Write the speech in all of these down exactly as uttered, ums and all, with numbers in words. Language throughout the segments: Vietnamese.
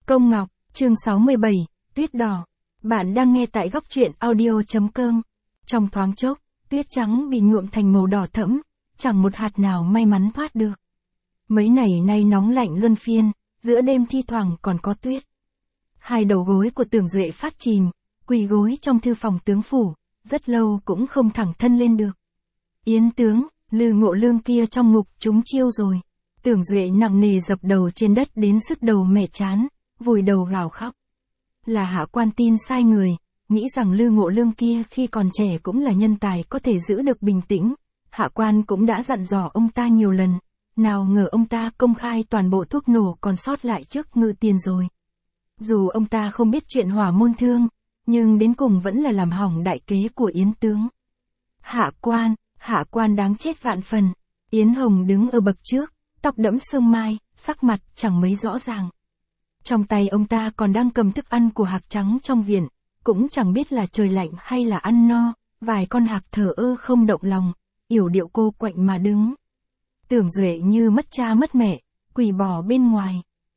Công Ngọc, chương sáu mươi bảy, Tuyết Đỏ. Bạn đang nghe tại góc truyện audio chấm com. Trong thoáng chốc, tuyết trắng bị nhuộm thành màu đỏ thẫm, chẳng một hạt nào may mắn thoát được. Mấy ngày nay nóng lạnh luân phiên, giữa đêm thi thoảng còn có tuyết. Hai đầu gối của Tưởng Duệ phát chìm, quỳ gối trong thư phòng tướng phủ, rất lâu cũng không thẳng thân lên được. Yến tướng, Lư Ngộ Lương kia trong ngục trúng chiêu rồi. Tưởng Duệ nặng nề dập đầu trên đất đến sứt đầu mẻ chán, vùi đầu gào khóc. Là hạ quan tin sai người, nghĩ rằng Lư Ngộ Lương kia khi còn trẻ cũng là nhân tài có thể giữ được bình tĩnh. Hạ quan cũng đã dặn dò ông ta nhiều lần, nào ngờ ông ta công khai toàn bộ thuốc nổ còn sót lại trước Ngự Tiền rồi. Dù ông ta không biết chuyện hỏa môn thương, nhưng đến cùng vẫn là làm hỏng đại kế của Yến tướng. Hạ quan, hạ quan đáng chết vạn phần. Yến Hồng đứng ở bậc trước, tóc đẫm sương mai, sắc mặt chẳng mấy rõ ràng. Trong tay ông ta còn đang cầm thức ăn của hạc trắng trong viện, cũng chẳng biết là trời lạnh hay là ăn no, vài con hạc thờ ơ không động lòng, yểu điệu cô quạnh mà đứng. Tưởng Duệ như mất cha mất mẹ, quỳ bỏ bên ngoài.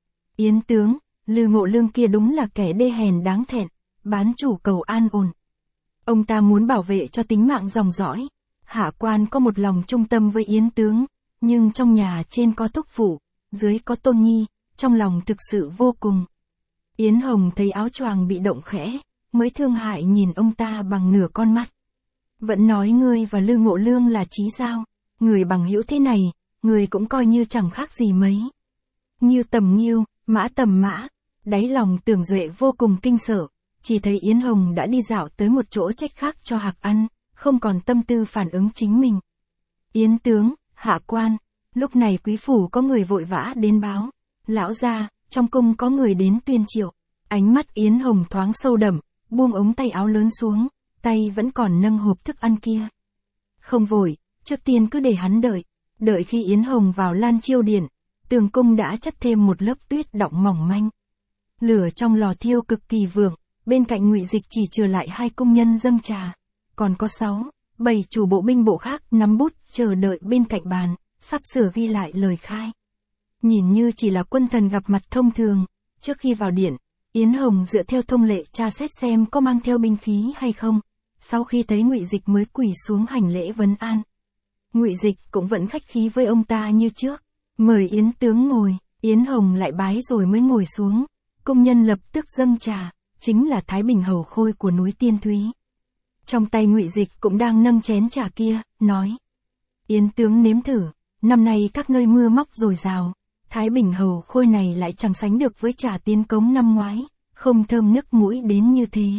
Yến tướng, Lư Ngộ Lương kia đúng là kẻ đê hèn đáng thẹn, bán chủ cầu an ổn. Ông ta muốn bảo vệ cho tính mạng dòng dõi. Hạ quan có một lòng trung tâm với Yến tướng, nhưng trong nhà trên có thúc phụ, dưới có tôn nhi, trong lòng thực sự vô cùng. Yến Hồng thấy áo choàng bị động khẽ, mới thương hại nhìn ông ta bằng nửa con mắt. Vẫn nói ngươi và Lư Ngộ Lương là chí giao, người bằng hữu thế này, người cũng coi như chẳng khác gì mấy. Nghiêu tầm nghiêu, mã tầm mã, đáy lòng Tưởng Duệ vô cùng kinh sợ, chỉ thấy Yến Hồng đã đi dạo tới một chỗ trách khác cho hạc ăn, không còn tâm tư phản ứng chính mình. Yến tướng, hạ quan, lúc này quý phủ có người vội vã đến báo. Lão gia, trong cung có người đến tuyên triệu. Ánh mắt Yến Hồng thoáng sâu đậm, buông ống tay áo lớn xuống, tay vẫn còn nâng hộp thức ăn kia. Không vội, trước tiên cứ để hắn đợi. Đợi khi Yến Hồng vào Lan Chiêu Điện, tường cung đã chất thêm một lớp tuyết đọng mỏng manh. Lửa trong lò thiêu cực kỳ vượng, bên cạnh Ngụy Dịch chỉ trừ lại hai công nhân dâng trà. Còn có sáu, bảy chủ bộ binh bộ khác nắm bút chờ đợi bên cạnh bàn, sắp sửa ghi lại lời khai. Nhìn như chỉ là quân thần gặp mặt thông thường. Trước khi vào điện, Yến Hồng dựa theo thông lệ tra xét xem có mang theo binh khí hay không. Sau khi thấy Ngụy Dịch mới quỳ xuống hành lễ vấn an. Ngụy Dịch cũng vẫn khách khí với ông ta như trước, mời Yến tướng ngồi. Yến Hồng lại bái rồi mới ngồi xuống. Công nhân lập tức dâng trà, chính là Thái Bình hầu khôi của núi Tiên Thúy. Trong tay Ngụy Dịch cũng đang nâng chén trà kia, nói: Yến tướng nếm thử, năm nay các nơi mưa móc dồi dào, Thái Bình hầu khôi này lại chẳng sánh được với trà Tiến Cống năm ngoái, không thơm nức mũi đến như thế.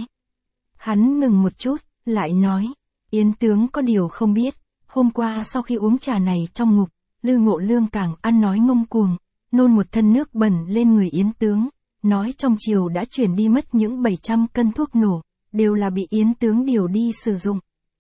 Hắn ngừng một chút, lại nói: Yến tướng có điều không biết, hôm qua sau khi uống trà này trong ngục, Lư Ngộ Lương càng ăn nói ngông cuồng, nôn một thân nước bẩn lên người Yến tướng, nói trong triều đã chuyển đi mất những bảy trăm cân thuốc nổ, đều là bị Yến tướng điều đi sử dụng.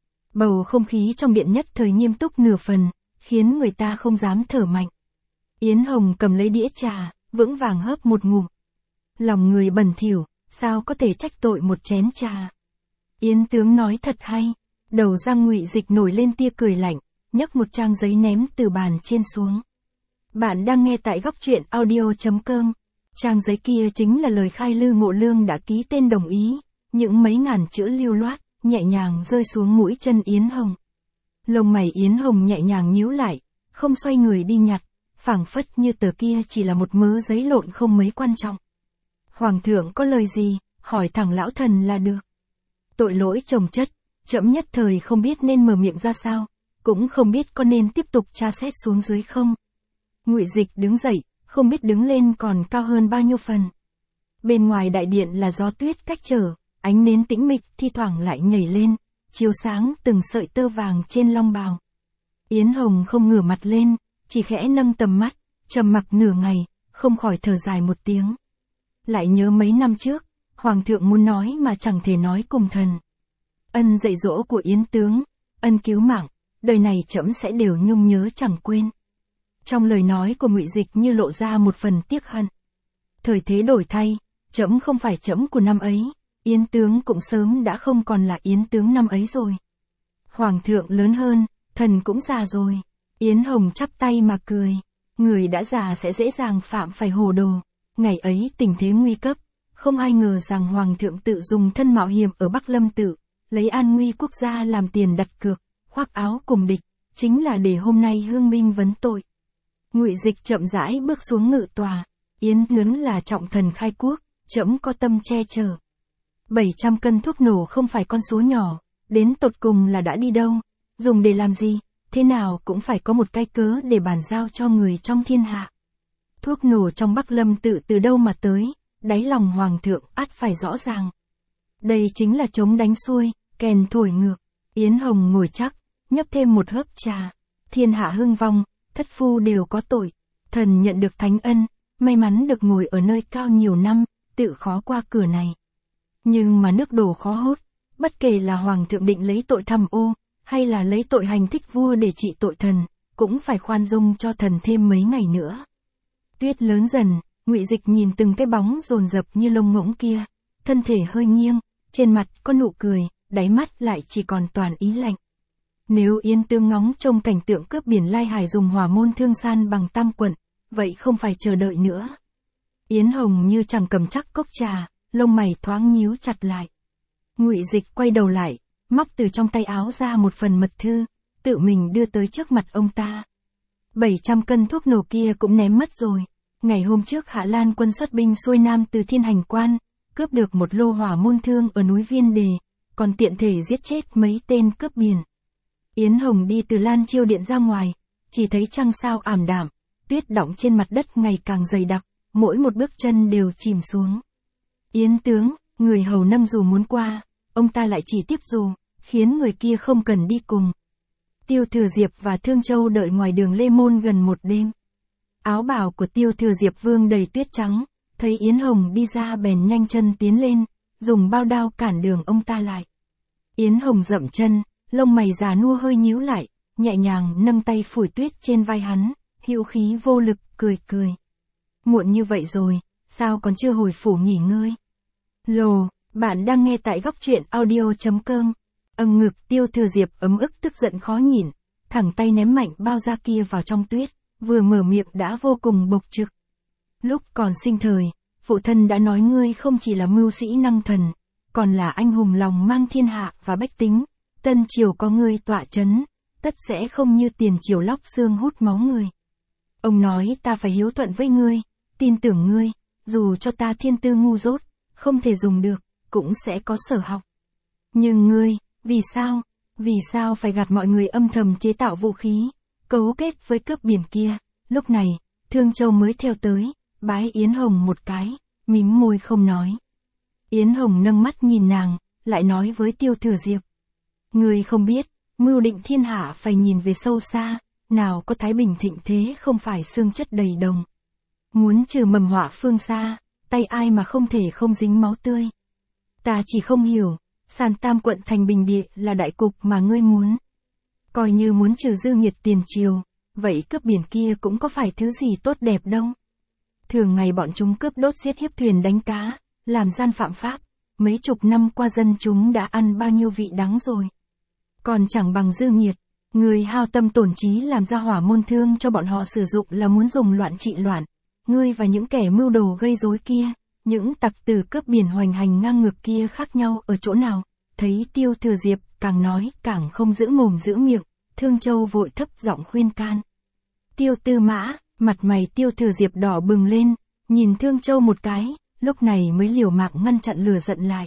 Bầu không khí trong điện nhất thời nghiêm túc nửa phần, khiến người ta không dám thở mạnh. Yến Hồng cầm lấy đĩa trà, vững vàng hớp một ngụm. Lòng người bẩn thỉu, sao có thể trách tội một chén trà. Yến tướng nói thật hay. Đầu răng Ngụy Dịch nổi lên tia cười lạnh, nhấc một trang giấy ném từ bàn trên xuống. Bạn đang nghe tại góc truyện audio chấm com. Trang giấy kia chính là lời khai Lư Ngộ Lương đã ký tên đồng ý, những mấy ngàn chữ lưu loát, nhẹ nhàng rơi xuống mũi chân Yến Hồng. Lông mày Yến Hồng nhẹ nhàng nhíu lại, không xoay người đi nhặt, phảng phất như tờ kia chỉ là một mớ giấy lộn không mấy quan trọng. Hoàng thượng có lời gì, hỏi thẳng lão thần là được. Tội lỗi chồng chất, trẫm nhất thời không biết nên mở miệng ra sao, cũng không biết có nên tiếp tục tra xét xuống dưới không. Ngụy Dịch đứng dậy, không biết đứng lên còn cao hơn bao nhiêu phần. Bên ngoài đại điện là gió tuyết cách trở, ánh nến tĩnh mịch thi thoảng lại nhảy lên, chiếu sáng từng sợi tơ vàng trên long bào. Yến Hồng không ngửa mặt lên, chỉ khẽ nâng tầm mắt, trầm mặc nửa ngày, không khỏi thở dài một tiếng. Lại nhớ mấy năm trước, Hoàng thượng muốn nói mà chẳng thể nói cùng thần. Ân dạy dỗ của Yến tướng, ân cứu mạng, đời này trẫm sẽ đều nhung nhớ chẳng quên. Trong lời nói của Ngụy Dịch như lộ ra một phần tiếc hận. Thời thế đổi thay, trẫm không phải trẫm của năm ấy, Yến tướng cũng sớm đã không còn là Yến tướng năm ấy rồi. Hoàng thượng lớn hơn, thần cũng già rồi. Yến Hồng chắp tay mà cười. Người đã già sẽ dễ dàng phạm phải hồ đồ. Ngày ấy tình thế nguy cấp, không ai ngờ rằng Hoàng thượng tự dùng thân mạo hiểm ở Bắc Lâm Tự, lấy an nguy quốc gia làm tiền đặt cược, khoác áo cùng địch, chính là để hôm nay Hương Minh vấn tội. Ngụy Dịch chậm rãi bước xuống ngự tòa, Yến Nướng là trọng thần khai quốc, trẫm có tâm che chở. bảy trăm cân thuốc nổ không phải con số nhỏ, đến tột cùng là đã đi đâu, dùng để làm gì, thế nào cũng phải có một cái cớ để bàn giao cho người trong thiên hạ. Thuốc nổ trong Bắc Lâm Tự từ đâu mà tới, đáy lòng Hoàng thượng ắt phải rõ ràng. Đây chính là trống đánh xuôi, kèn thổi ngược. Yến Hồng ngồi chắc, nhấp thêm một hớp trà. Thiên hạ hưng vong, thất phu đều có tội. Thần nhận được thánh ân, may mắn được ngồi ở nơi cao nhiều năm, tự khó qua cửa này. Nhưng mà nước đổ khó hốt, bất kể là Hoàng thượng định lấy tội tham ô, hay là lấy tội hành thích vua để trị tội thần, cũng phải khoan dung cho thần thêm mấy ngày nữa. Tuyết lớn dần, Ngụy Dịch nhìn từng cái bóng dồn dập như lông ngỗng kia, thân thể hơi nghiêng, trên mặt có nụ cười, đáy mắt lại chỉ còn toàn ý lạnh. Nếu Yến Tướng ngóng trông cảnh tượng cướp biển Lai Hải dùng hỏa môn thương san bằng tam quận, vậy không phải chờ đợi nữa. Yến Hồng như chẳng cầm chắc cốc trà, lông mày thoáng nhíu chặt lại. Ngụy Dịch quay đầu lại, móc từ trong tay áo ra một phần mật thư, tự mình đưa tới trước mặt ông ta. bảy trăm cân thuốc nổ kia cũng ném mất rồi. Ngày hôm trước Hạ Lan quân xuất binh xuôi nam từ Thiên Hành Quan, cướp được một lô hỏa môn thương ở núi Viên Đề, còn tiện thể giết chết mấy tên cướp biển. Yến Hồng đi từ Lan Chiêu Điện ra ngoài, chỉ thấy trăng sao ảm đạm, tuyết đọng trên mặt đất ngày càng dày đặc, mỗi một bước chân đều chìm xuống. Yến Tướng, người hầu nâng dù muốn qua, ông ta lại chỉ tiếp dù, khiến người kia không cần đi cùng. Tiêu Thừa Diệp và Thương Châu đợi ngoài đường Lê Môn gần một đêm. Áo bào của Tiêu Thừa Diệp vương đầy tuyết trắng, thấy Yến Hồng đi ra bèn nhanh chân tiến lên, dùng bao đao cản đường ông ta lại. Yến Hồng dậm chân, lông mày già nua hơi nhíu lại, nhẹ nhàng nâng tay phủi tuyết trên vai hắn, hữu khí vô lực, cười cười. Muộn như vậy rồi, sao còn chưa hồi phủ nghỉ ngơi? Lồ, bạn đang nghe tại góc truyện audio chấm com. Âng ngực Tiêu Thừa Diệp ấm ức tức giận khó nhịn, thẳng tay ném mạnh bao da kia vào trong tuyết, vừa mở miệng đã vô cùng bộc trực. Lúc còn sinh thời, phụ thân đã nói ngươi không chỉ là mưu sĩ năng thần, còn là anh hùng lòng mang thiên hạ và bách tính, tân triều có ngươi tọa chấn, tất sẽ không như tiền triều lóc xương hút máu người. Ông nói ta phải hiếu thuận với ngươi, tin tưởng ngươi, dù cho ta thiên tư ngu dốt, không thể dùng được, cũng sẽ có sở học. Nhưng ngươi, vì sao, vì sao phải gạt mọi người âm thầm chế tạo vũ khí, cấu kết với cướp biển kia? Lúc này, Thương Châu mới theo tới, bái Yến Hồng một cái, mím môi không nói. Yến Hồng nâng mắt nhìn nàng, lại nói với Tiêu Thừa Diệp. Ngươi không biết, mưu định thiên hạ phải nhìn về sâu xa, nào có thái bình thịnh thế không phải xương chất đầy đồng. Muốn trừ mầm họa phương xa, tay ai mà không thể không dính máu tươi. Ta chỉ không hiểu, sàn tam quận thành bình địa là đại cục mà ngươi muốn. Coi như muốn trừ dư nghiệt tiền triều, vậy cướp biển kia cũng có phải thứ gì tốt đẹp đâu. Thường ngày bọn chúng cướp đốt giết hiếp thuyền đánh cá, làm gian phạm pháp, mấy chục năm qua dân chúng đã ăn bao nhiêu vị đắng rồi. Còn chẳng bằng dư nghiệt, người hao tâm tổn trí làm ra hỏa môn thương cho bọn họ sử dụng là muốn dùng loạn trị loạn. Ngươi và những kẻ mưu đồ gây rối kia, những tặc tử cướp biển hoành hành ngang ngược kia khác nhau ở chỗ nào? Thấy Tiêu Thừa Diệp càng nói càng không giữ mồm giữ miệng, Thương Châu vội thấp giọng khuyên can. Tiêu Tư Mã, mặt mày Tiêu Thừa Diệp đỏ bừng lên, nhìn Thương Châu một cái, lúc này mới liều mạng ngăn chặn lửa giận lại.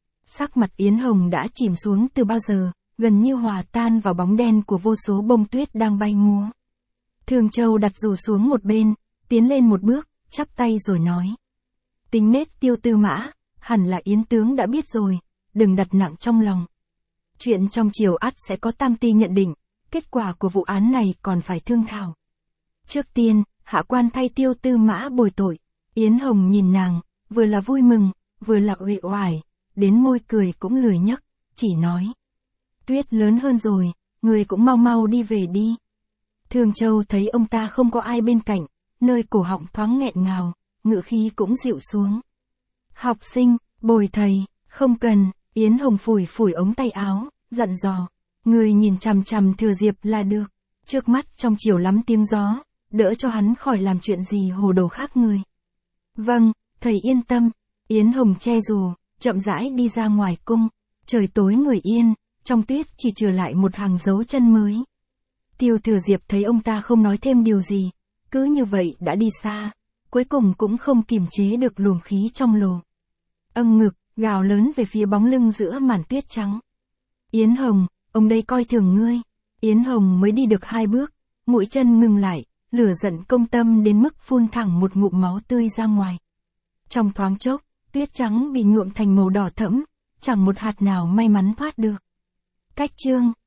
Sắc mặt Yến Hồng đã chìm xuống từ bao giờ, gần như hòa tan vào bóng đen của vô số bông tuyết đang bay múa. Thương Châu đặt dù xuống một bên, tiến lên một bước, chắp tay rồi nói. Tính nết Tiêu Tư Mã, hẳn là Yến Tướng đã biết rồi, đừng đặt nặng trong lòng. Chuyện trong triều ắt sẽ có tam ty nhận định, kết quả của vụ án này còn phải thương thảo. Trước tiên, hạ quan thay Tiêu Tư Mã bồi tội. Yến Hồng nhìn nàng, vừa là vui mừng, vừa là uể oải, đến môi cười cũng lười nhấc, chỉ nói. Tuyết lớn hơn rồi, người cũng mau mau đi về đi. Thương Châu thấy ông ta không có ai bên cạnh, nơi cổ họng thoáng nghẹn ngào, ngữ khí cũng dịu xuống. Học sinh, bồi thầy, không cần. Yến Hồng phủi phủi ống tay áo, dặn dò. Người nhìn chằm chằm Thừa Diệp là được. Trước mắt trong chiều lắm tiếng gió, đỡ cho hắn khỏi làm chuyện gì hồ đồ khác người. Vâng, thầy yên tâm. Yến Hồng che dù, chậm rãi đi ra ngoài cung. Trời tối người yên, trong tuyết chỉ trừ lại một hàng dấu chân mới. Tiêu Thừa Diệp thấy ông ta không nói thêm điều gì, cứ như vậy đã đi xa, cuối cùng cũng không kiềm chế được luồng khí trong lồ. Âng ngực, gào lớn về phía bóng lưng giữa màn tuyết trắng. Yến Hồng, ông đây coi thường ngươi. Yến Hồng mới đi được hai bước, mũi chân ngừng lại, lửa giận công tâm đến mức phun thẳng một ngụm máu tươi ra ngoài. Trong thoáng chốc, tuyết trắng bị nhuộm thành màu đỏ thẫm, chẳng một hạt nào may mắn thoát được. Cách chương